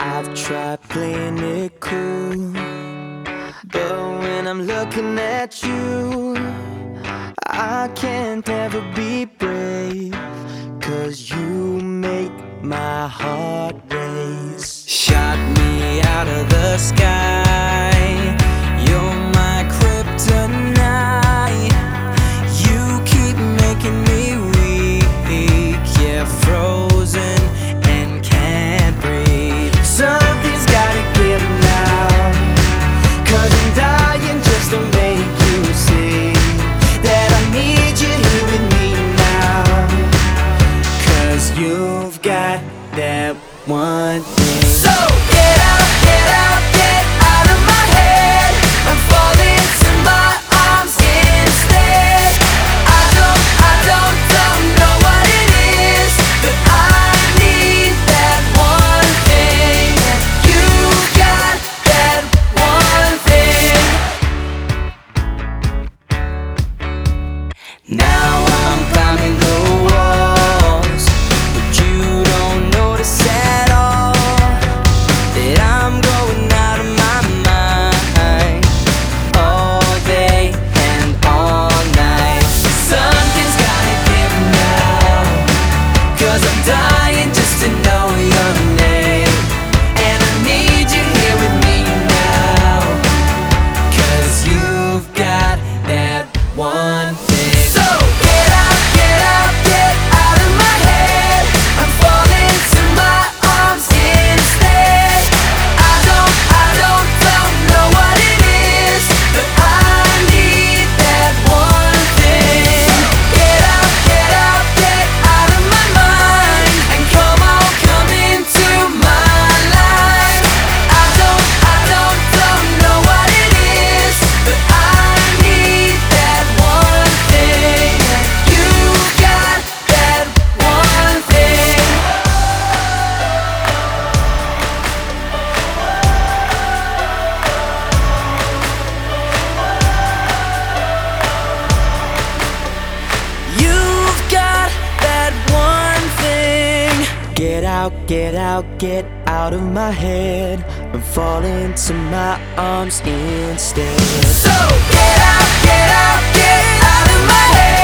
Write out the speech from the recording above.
I've tried playing it cool, but when I'm looking at you, I can't ever be brave, 'cause you make my heart race. Shot me out of the sky, you're my kryptonite. You keep making me weak, yeah, frozen and can't breathe. Something's gotta give now, 'cause I'm dying just to make you see that I need you here with me now. 'Cause you've got that one thing. So get out, get out, get out of my head. I'm falling to my arms instead. I don't know what it is, but I need that one thing. You've got that one thing. Now I'm climbing the walls, but you don't notice at all that I'm going out of my mind all day and all night. Something's gotta give now, 'cause I'm dying just to know your name. And I need you here with me now, 'cause you've got that one thing. So get out, get out, get out of my head. I'm falling to my arms instead. I don't know what it is, but I need that one thing. Get out, get out, get out of my mind, and come on, come into my life. I don't know what it is, but I need that one thing. You've got that one thing. You've got that one thing. Get out, get out, get out of my head. I'm falling to my arms instead. So get out, get out, get out of my head.